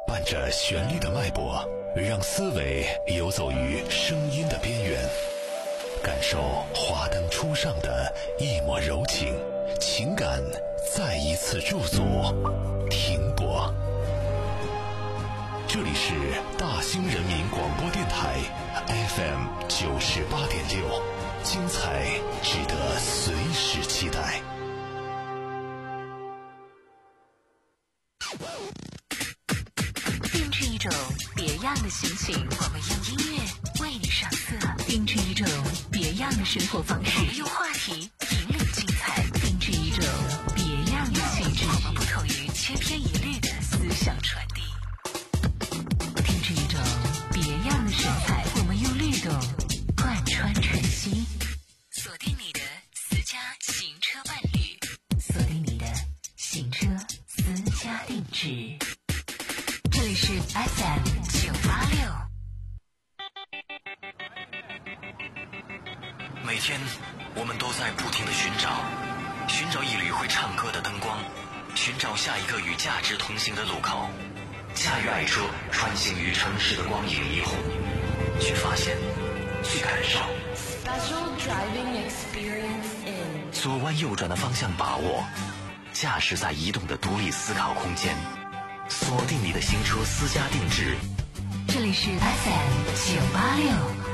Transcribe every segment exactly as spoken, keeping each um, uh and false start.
伴着旋律的脉搏，让思维游走于声音的边缘，感受华灯初上的一抹柔情，情感再一次驻足停泊。这里是大兴人民广播电台 F M 九十八点六，精彩值得随时期待。 定制一种别样的心情，我们用音乐为你上色；定制一种别样的生活方式，我们用话题引领精彩；定制一种别样的气质，我们不同于千篇一律的思想传递；定制一种别样的神采，我们用律动贯穿晨曦。锁定你的私家行车伴侣，锁定你的行车私家定制。这里是 F M 九八六。 每天我们都在不停地寻找，寻找一缕会唱歌的灯光，寻找下一个与价值同行的路口。驾驭爱车，穿行于城市的光影霓虹，去发现，去感受。 Special driving experience in 左弯右转的方向把握，驾驶在移动的独立思考空间。锁定你的行车私家定制， 这里是 F M 九八六。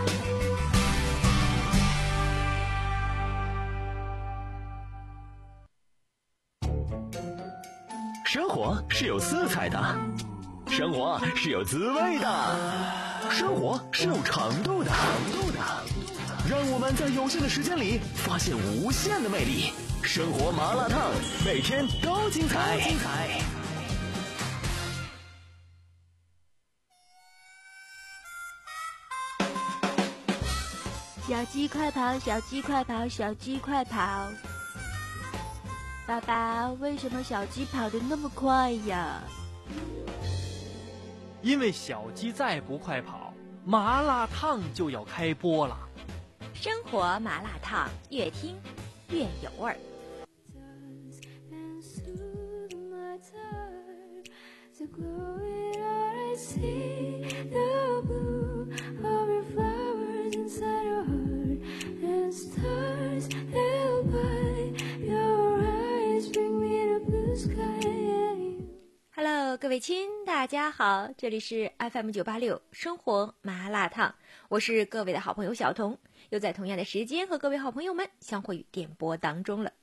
生活是有色彩的，生活是有滋味的，生活是有长度的。让我们在有限的时间里发现无限的魅力。生活麻辣烫，每天都精彩。精彩。 小鸡快跑，小鸡快跑，小鸡快跑！爸爸，为什么小鸡跑得那么快呀？ 因为小鸡再不快跑，麻辣烫就要开播了。 生活麻辣烫，越听越有味儿。Hello， 各位亲，大家好，这里是 F M 九八六生活麻辣烫，我是各位的好朋友小彤，又在同样的时间和各位好朋友们相会于电波当中了。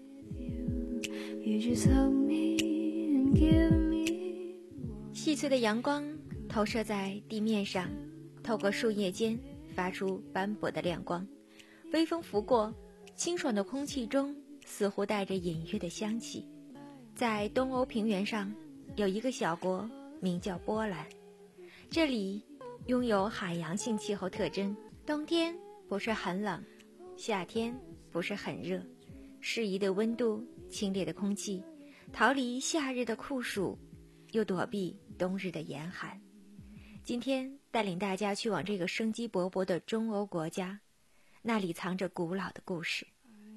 细碎的阳光投射在地面上，透过树叶间发出斑驳的亮光，微风拂过，清爽的空气中似乎带着隐约的香气。在东欧平原上有一个小国名叫波兰，这里拥有海洋性气候特征，冬天不是很冷，夏天不是很热，适宜的温度，清冽的空气，逃离夏日的酷暑，又躲避冬日的严寒。今天带领大家去往这个生机勃勃的中欧国家，那里藏着古老的故事。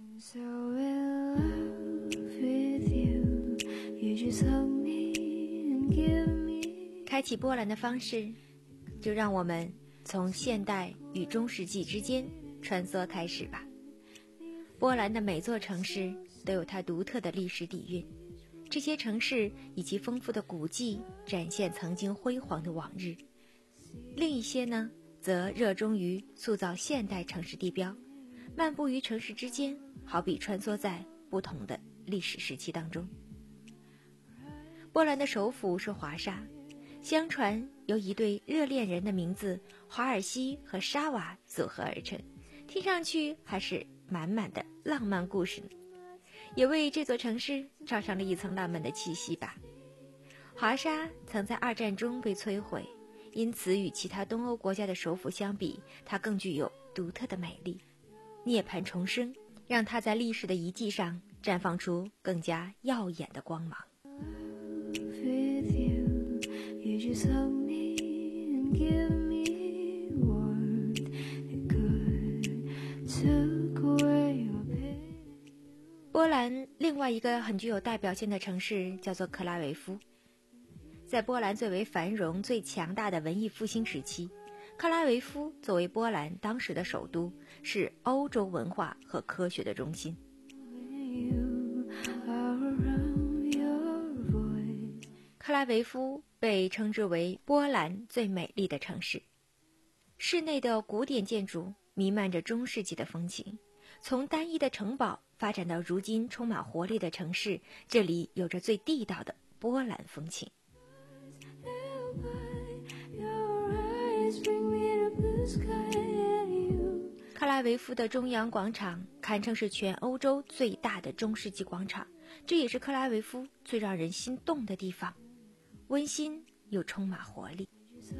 开启波兰的方式，就让我们从现代与中世纪之间穿梭开始吧。波兰的每座城市都有它独特的历史底蕴，这些城市以其丰富的古迹展现曾经辉煌的往日，另一些呢，则热衷于塑造现代城市地标，漫步于城市之间，好比穿梭在不同的历史时期当中。波兰的首府是华沙，相传由一对热恋人的名字华尔西和沙瓦组合而成，听上去还是满满的浪漫故事呢，也为这座城市罩上了一层浪漫的气息吧。华沙曾在二战中被摧毁，因此与其他东欧国家的首府相比，它更具有独特的美丽。涅槃重生，让它在历史的遗迹上绽放出更加耀眼的光芒。波兰另外一个很具有代表性的城市叫做克拉维夫。 在波兰最为繁荣、最强大的文艺复兴时期，克拉维夫作为波兰当时的首都，是欧洲文化和科学的中心。克拉维夫被称之为波兰最美丽的城市，室内的古典建筑弥漫着中世纪的风情，从单一的城堡发展到如今充满活力的城市，这里有着最地道的波兰风情。克拉维夫的中央广场堪称是全欧洲最大的中世纪广场，这也是克拉维夫最让人心动的地方，温馨又充满活力。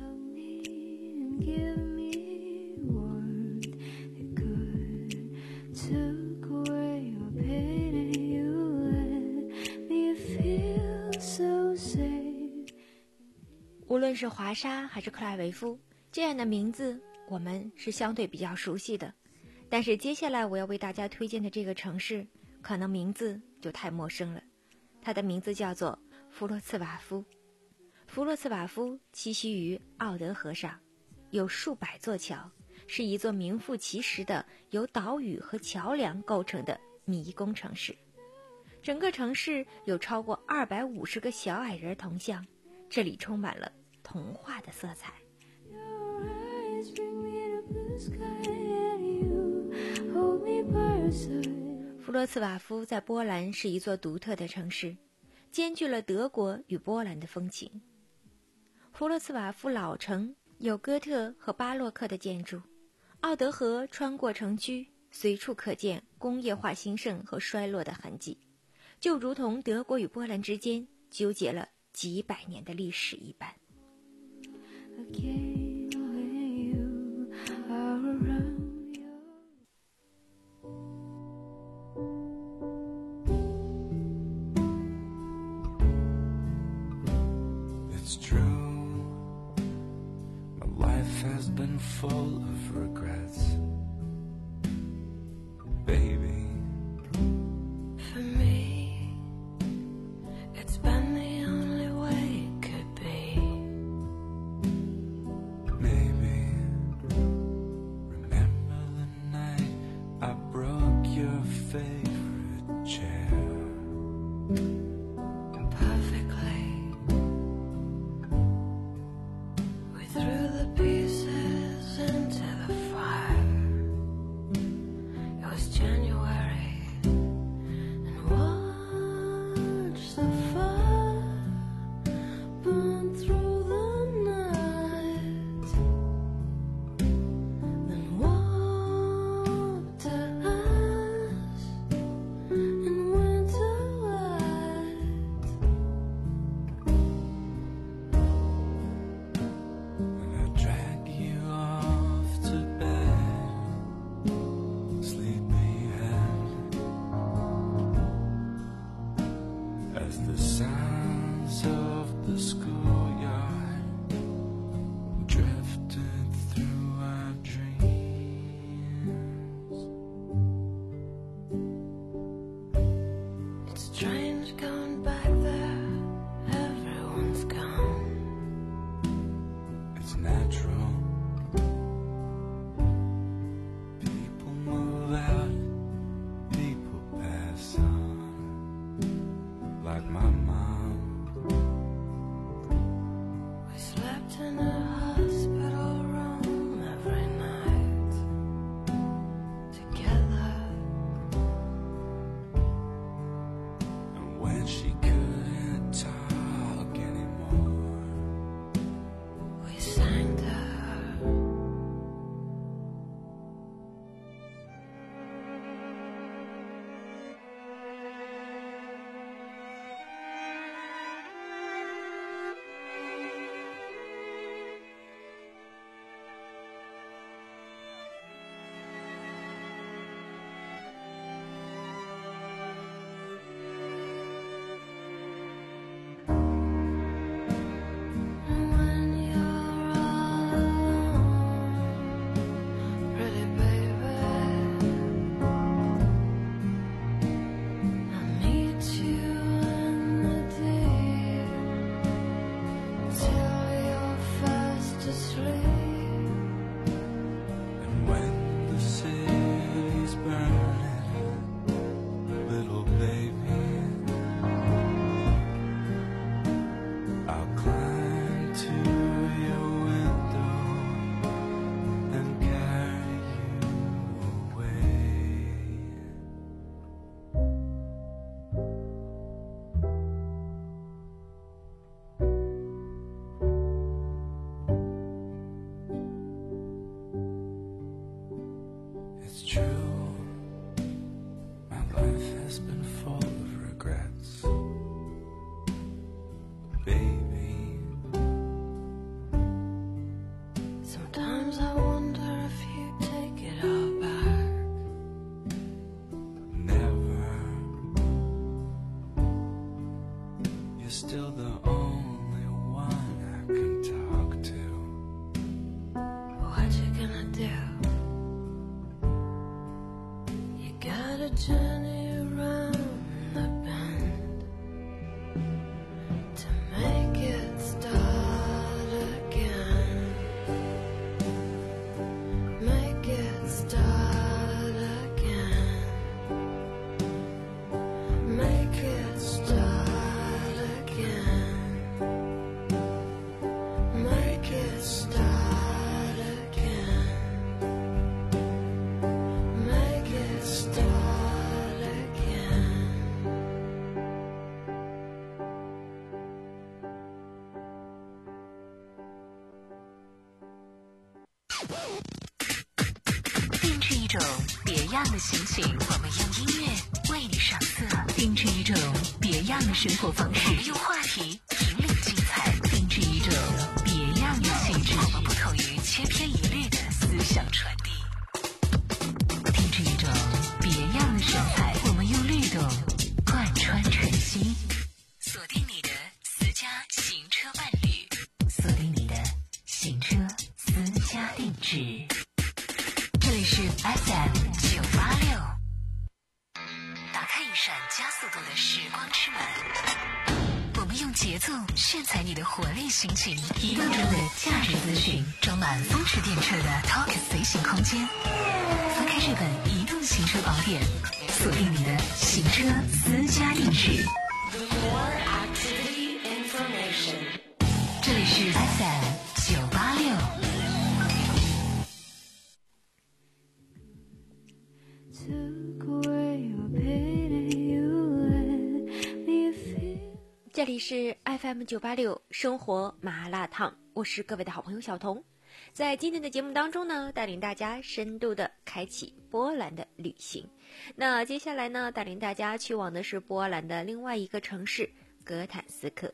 无论是华沙还是克拉维夫，这样的名字我们是相对比较熟悉的，但是接下来我要为大家推荐的这个城市可能名字就太陌生了，它的名字叫做弗洛茨瓦夫。弗洛茨瓦夫栖息于奥德河上，有数百座桥，是一座名副其实的由岛屿和桥梁构成的迷宫城市。整个城市有超过二百五十个小矮人铜像，这里充满了童话的色彩。弗洛茨瓦夫在波兰是一座独特的城市，兼具了德国与波兰的风情。弗洛茨瓦夫老城有哥特和巴洛克的建筑，奥德河穿过城区，随处可见工业化兴盛和衰落的痕迹，就如同德国与波兰之间纠结了几百年的历史一般。 It's true, my life has been full of regrets, baby. For me, it's been the only way it could be. Maybe remember the night I broke your favorite chair. Perfectly, we threw the pieces into the fire. It was January, and watched the fire burn through the night. Then walked to us and went away. And I drag you off to bed, sleepyhead, as the sounds of the schoolyard drifted through our dreams. It's strange going back there. Everyone's gone. It's natural. People move out, people pass on, like my mom. We slept in a hospital room every night together. And when she couldn't talk anymore, We sang to her. you're still the only one I can talk to. What you gonna do? You gotta journey around the bend to make it start again. Make it start again. Make it start again. Make it start again. Make it start again. 定制一种别样的心情，我们用音乐为你上色；定制一种别样的生活方式，我们用话题引领精彩；定制一种别样的性质，我们不同于千篇一律的思想传递；定制一种别样的神采，我们用律动贯穿晨曦。锁定你的私家行车伴侣，锁定你的行车私家定制。这里是 F M 九八六，打开一扇加速度的时光之门，我们用节奏炫彩你的活力心情，移动中的价值资讯，装满风驰电掣的 Talk 随行空间。翻开这本移动行车宝典，锁定你的行车私家定制。这里是 F M 九八六。 这里是 F M 九八六生活麻辣烫，我是各位的好朋友小童。在今天的节目当中呢，带领大家深度的开启波兰的旅行。那接下来呢，带领大家去往的是波兰的另外一个城市格坦斯克。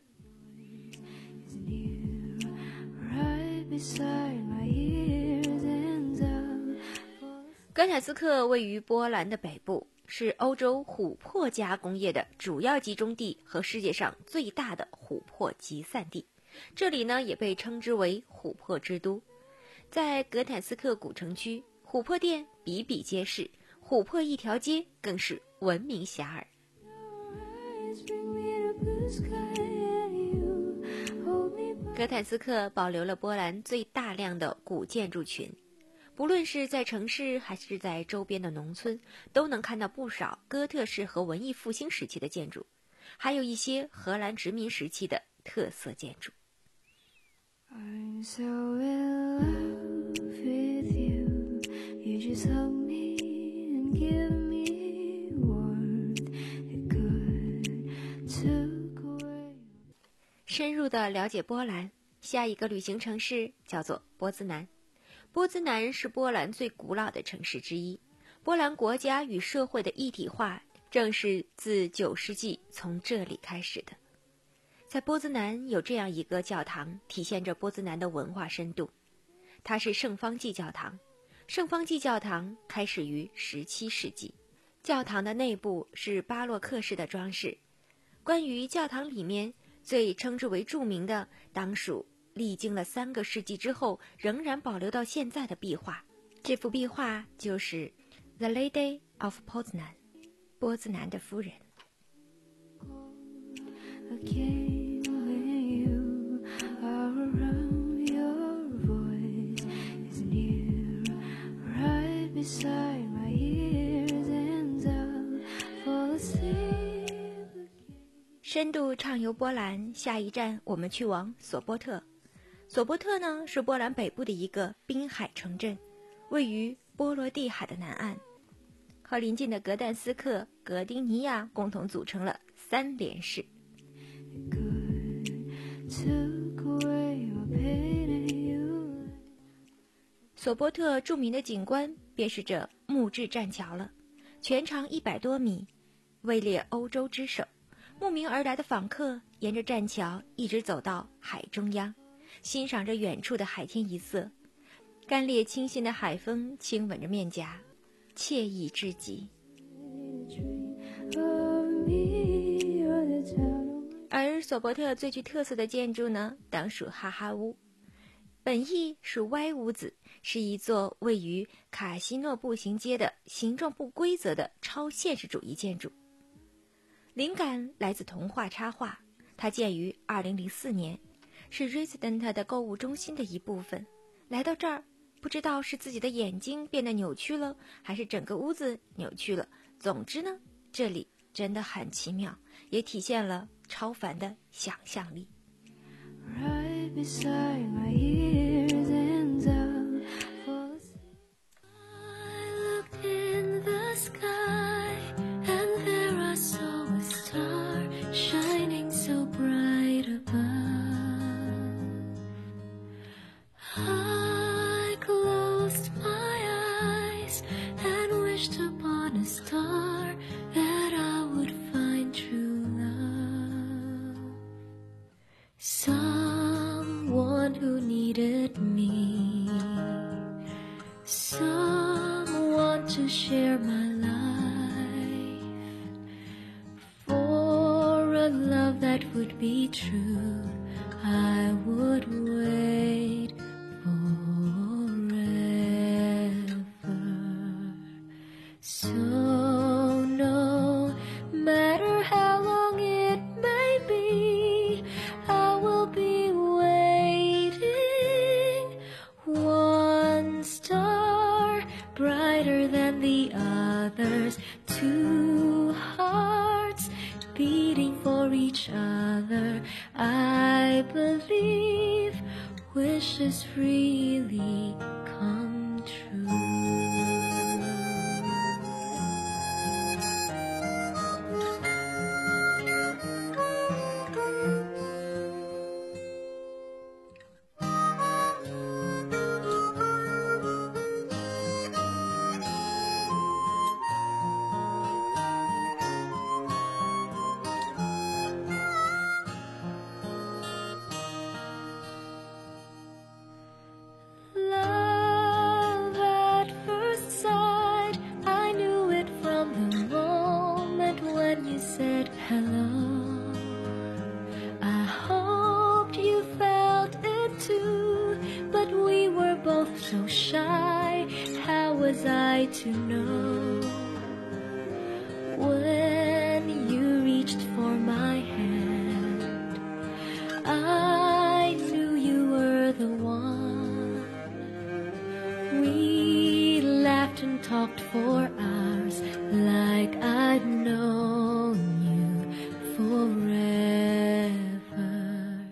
格坦斯克位于波兰的北部，是欧洲琥珀加工业的主要集中地和世界上最大的琥珀集散地。这里呢也被称之为琥珀之都。在格坦斯克古城区，琥珀店比比皆是，琥珀一条街更是闻名遐迩。格坦斯克保留了波兰最大量的古建筑群，不论是在城市还是在周边的农村，都能看到不少哥特式和文艺复兴时期的建筑，还有一些荷兰殖民时期的特色建筑。I'm so in love with you, you just hug me and give me warmth, it could took away. 深入的了解波兰，下一个旅行城市叫做波兹南。波兹南是波兰最古老的城市之一，波兰国家与社会的一体化正是自九世纪从这里开始的。在波兹南有这样一个教堂，体现着波兹南的文化深度，它是圣方济教堂。圣方济教堂开始于十七世纪，教堂的内部是巴洛克式的装饰。关于教堂里面最称之为著名的，当属历经了三个世纪之后仍然保留到现在的壁画。这幅壁画就是《The Lady of Poznan》，波兹南的夫人。深度畅游波兰，下一站我们去往索波特。索波特呢是波兰北部的一个滨海城镇，位于波罗的海的南岸，和邻近的格但斯克、格丁尼亚共同组成了三连市。索波特著名的景观便是这木质栈桥了，全长一百多米，位列欧洲之首。慕名而来的访客沿着栈桥一直走到海中央，欣赏着远处的海天一色，干冽清新的海风轻吻着面颊，惬意至极。 而索伯特最具特色的建筑呢，当属哈哈屋。本意属歪屋子，是一座位于卡西诺步行街的形状不规则的超现实主义建筑。灵感来自童话插画，它建于二零零四年，是 Resident 的购物中心的一部分。来到这儿，不知道是自己的眼睛变得扭曲了，还是整个屋子扭曲了。总之呢，这里真的很奇妙，也体现了超凡的想象力。 Right beside my ears and the falls. I looked in the sky and there I saw a star shining so bright above. I closed my eyes and wished upon a star that I would find true love. Someone who needed me, someone to share my life, for a love that would be true, I would wait forever. So no matter how long it may be, I will be waiting. One star brighter than the others, two hearts beating for each other. I believe wishes really come true. Love at first sight, I knew it from the moment when you said hello. I hoped you felt it too, but we were both so shy. How was I to know? When you reached for my hand, I knew you were the one. We laughed and talked for hours like I'd known you forever.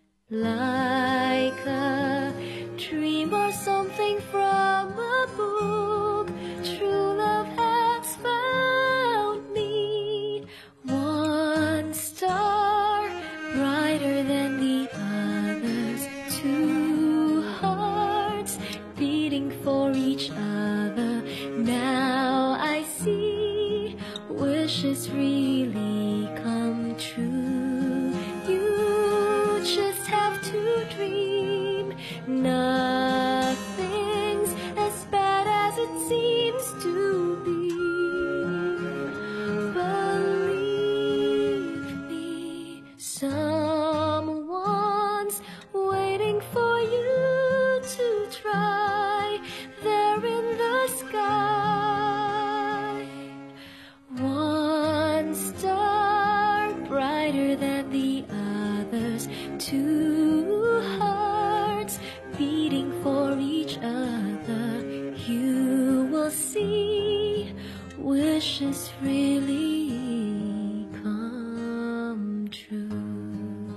Like a dream or something from a book, true love has found me. One star brighter than the others, two hearts beating for each other. Now I see wishes really come true. You just have to dream. Nothing's as bad as it seems to be. Believe me, someone's waiting for you to try. There in the sky, one star brighter than the others, two hearts beating for each other. You will see wishes really come true.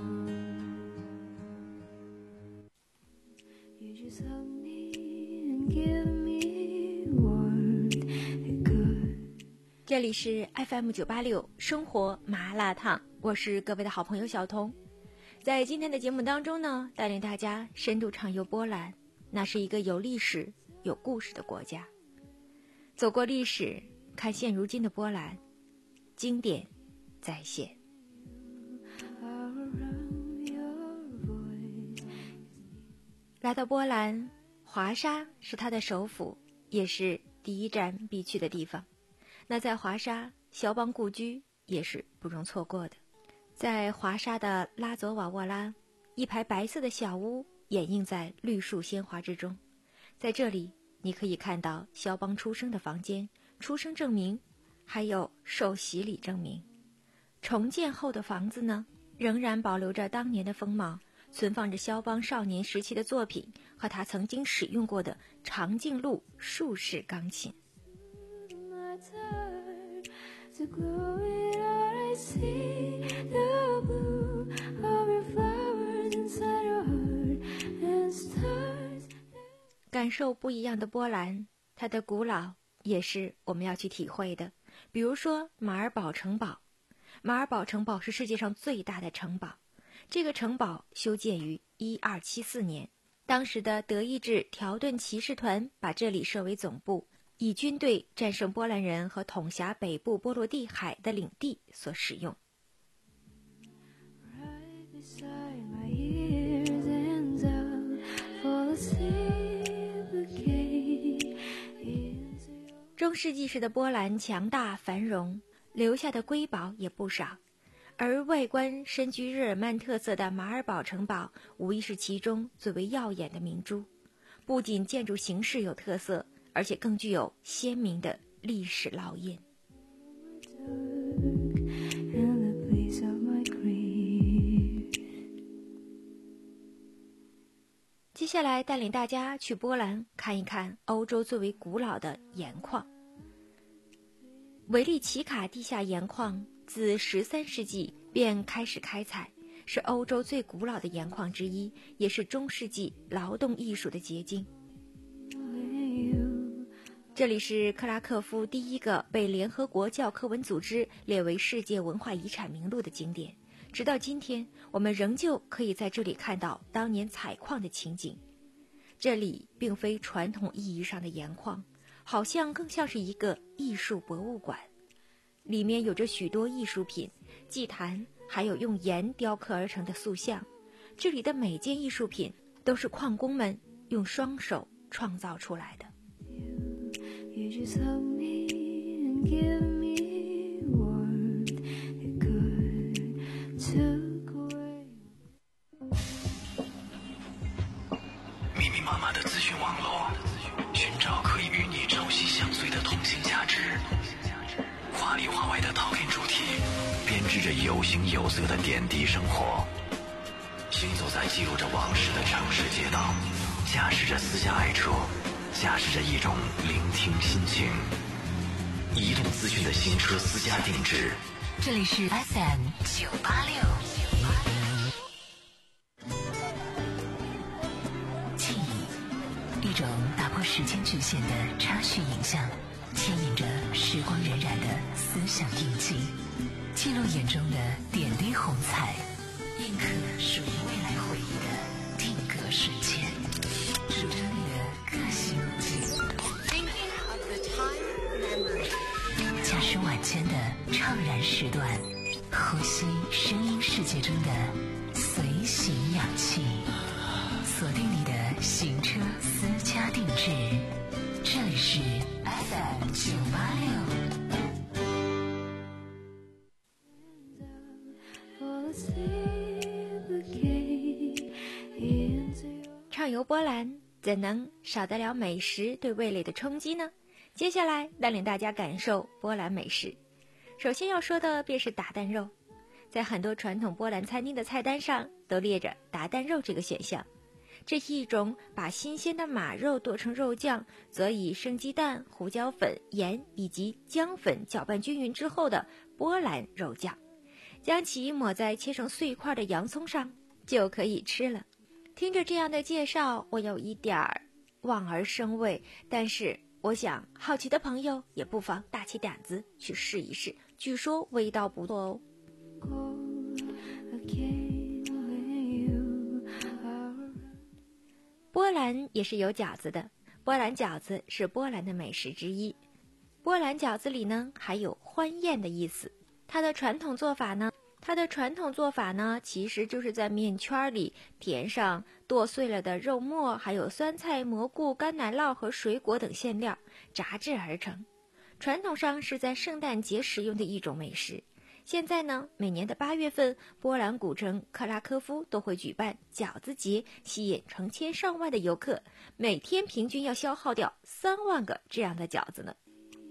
You just hug me and give me warmth. It could. 这里是 F M 九八六生活麻辣烫，我是各位的好朋友小彤。在今天的节目当中呢，带领大家深度畅游波兰，那是一个有历史、有故事的国家。走过历史，看现如今的波兰，经典再现。来到波兰，华沙是它的首府，也是第一站必去的地方。那在华沙，肖邦故居也是不容错过的。 在华沙的拉佐瓦沃拉，一排白色的小屋掩映在绿树鲜花之中。在这里，你可以看到肖邦出生的房间、出生证明，还有受洗礼证明。重建后的房子呢，仍然保留着当年的风貌，存放着肖邦少年时期的作品和他曾经使用过的长颈鹿竖式钢琴。感受不一样的波兰，它的古老也是我们要去体会的。比如说马尔堡城堡，马尔堡城堡是世界上最大的城堡。这个城堡修建于一二七四年，当时的德意志条顿骑士团把这里设为总部，以军队战胜波兰人和统辖北部波罗的海的领地所使用。中世纪时的波兰强大繁荣，留下的瑰宝也不少，而外观深具日耳曼特色的马尔堡城堡无疑是其中最为耀眼的明珠。不仅建筑形式有特色，而且更具有鲜明的历史烙印。接下来带领大家去波兰看一看欧洲最为古老的盐矿。维利奇卡地下盐矿自十三世纪便开始开采，是欧洲最古老的盐矿之一，也是中世纪劳动艺术的结晶。这里是克拉克夫第一个被联合国教科文组织列为世界文化遗产名录的景点。直到今天，我们仍旧可以在这里看到当年采矿的情景。这里并非传统意义上的盐矿，好像更像是一个艺术博物馆，里面有着许多艺术品、祭坛，还有用盐雕刻而成的塑像。这里的每件艺术品都是矿工们用双手创造出来的。 密密麻麻的资讯网络，寻找可以与你朝夕相随的通信价值。华里华外的陶片主题，编织着有形有色的点滴生活。行走在记录着往事的城市街道，驾驶着私家爱车，驾驶着一种聆听心情。移动资讯的新车私家定制， 这里是 F M 九八六。记忆，一种打破时间局限的插叙影像，牵引着时光荏苒的思想印记，记录眼中的点滴红彩，印刻属于未来回忆的定格瞬间，属着你的个性记忆。驾驶晚间的怅然时段，呼吸声音世界中的随行氧气，锁定你的行车私家定制，这里是 F M 九八六。 畅游波兰，怎能少得了美食对味蕾的冲击呢？接下来带领大家感受波兰美食。首先要说的便是打蛋肉，在很多传统波兰餐厅的菜单上都列着打蛋肉这个选项。这是一种把新鲜的马肉剁成肉酱，则以生鸡蛋、胡椒粉、盐以及姜粉搅拌均匀之后的波兰肉酱，将其抹在切成碎块的洋葱上就可以吃了。听着这样的介绍，我有一点儿望而生畏，但是我想好奇的朋友也不妨大起胆子去试一试，据说味道不错哦。波兰也是有饺子的，波兰饺子是波兰的美食之一。波兰饺子里呢还有欢宴的意思，它的传统做法呢它的传统做法呢，其实就是在面圈里填上剁碎了的肉末，还有酸菜、蘑菇、干奶酪和水果等馅料，炸制而成。传统上是在圣诞节食用的一种美食。 现在呢，每年的八月份，波兰古城克拉科夫都会举办饺子节，吸引成千上万的游客，每天平均要消耗掉三万个这样的饺子呢。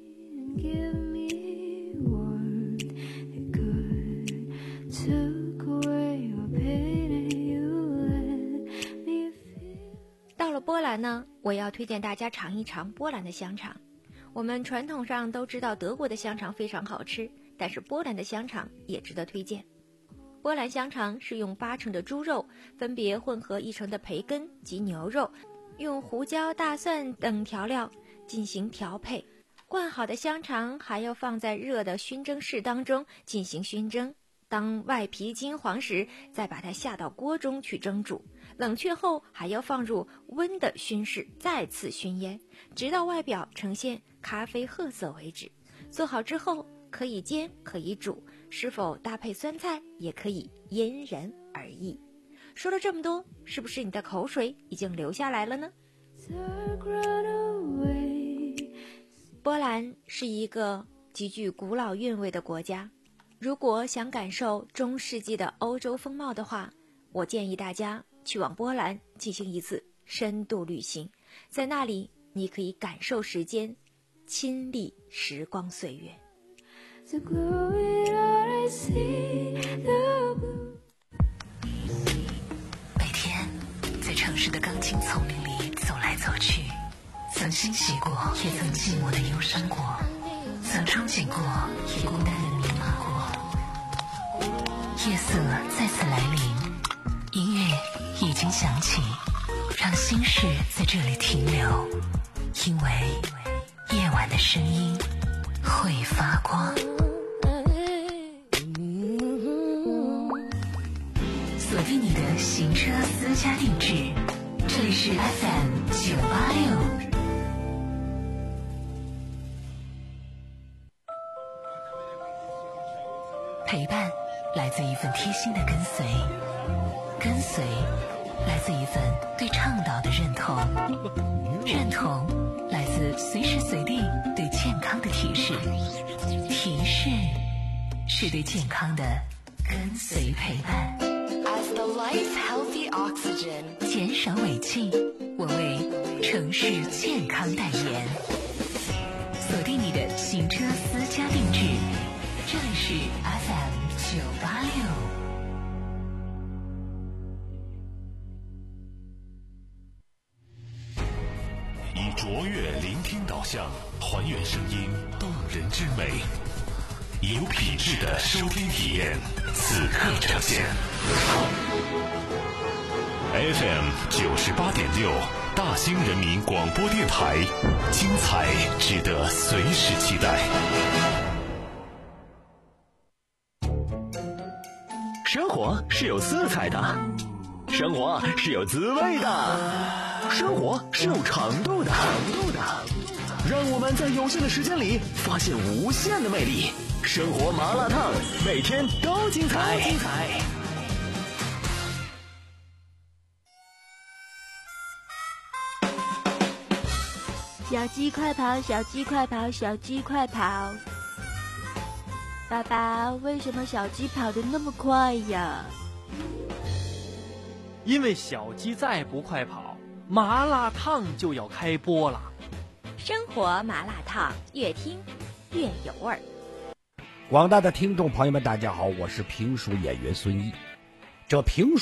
到了波兰呢，我要推荐大家尝一尝波兰的香肠。我们传统上都知道德国的香肠非常好吃，但是波兰的香肠也值得推荐。波兰香肠是用八成的猪肉，分别混合一成的培根及牛肉，用胡椒、大蒜等调料进行调配。灌好的香肠还要放在热的熏蒸室当中进行熏蒸，当外皮金黄时，再把它下到锅中去蒸煮，冷却后还要放入温的熏室再次熏腌，直到外表呈现咖啡褐色为止。做好之后可以煎可以煮，是否搭配酸菜也可以，因人而异。说了这么多，是不是你的口水已经流下来了呢？波兰是一个极具古老韵味的国家，如果想感受中世纪的欧洲风貌的话，我建议大家去往波兰进行一次深度旅行，在那里你可以感受时间，亲历时光岁月。 每天在城市的钢筋丛林里走来走去，曾欣喜过，也曾寂寞的忧伤过，曾憧憬过，也孤单的迷茫过。夜色再次来临，音乐已经响起，让心事在这里停留，因为夜晚的声音会发光。锁定你的行车私家定制，这里是 F M 九八六。陪伴来自一份贴心的跟随，跟随来自一份对倡导的认同，认同来自随时随地对健康的提示，提示是对健康的跟随陪伴。As the life healthy oxygen， 减少尾气，我为城市健康代言。锁定你的行车私家定制，这里是 F M 九八六。 以卓越聆听导向，还原声音动人之美，有品质的收听体验，此刻呈现。F M 九十八点六，大兴人民广播电台，精彩值得随时期待。 生活是有色彩的，生活是有滋味的，生活是有长度的，让我们在有限的时间里发现无限的魅力。生活麻辣烫，每天都精彩。 小鸡快跑，小鸡快跑，小鸡快跑！爸爸，为什么小鸡跑得那么快呀？ 因为小鸡再不快跑，麻辣烫就要开播了。 生活麻辣烫，越听越有味儿。 广大的听众朋友们，大家好，我是评书演员孙一。这评书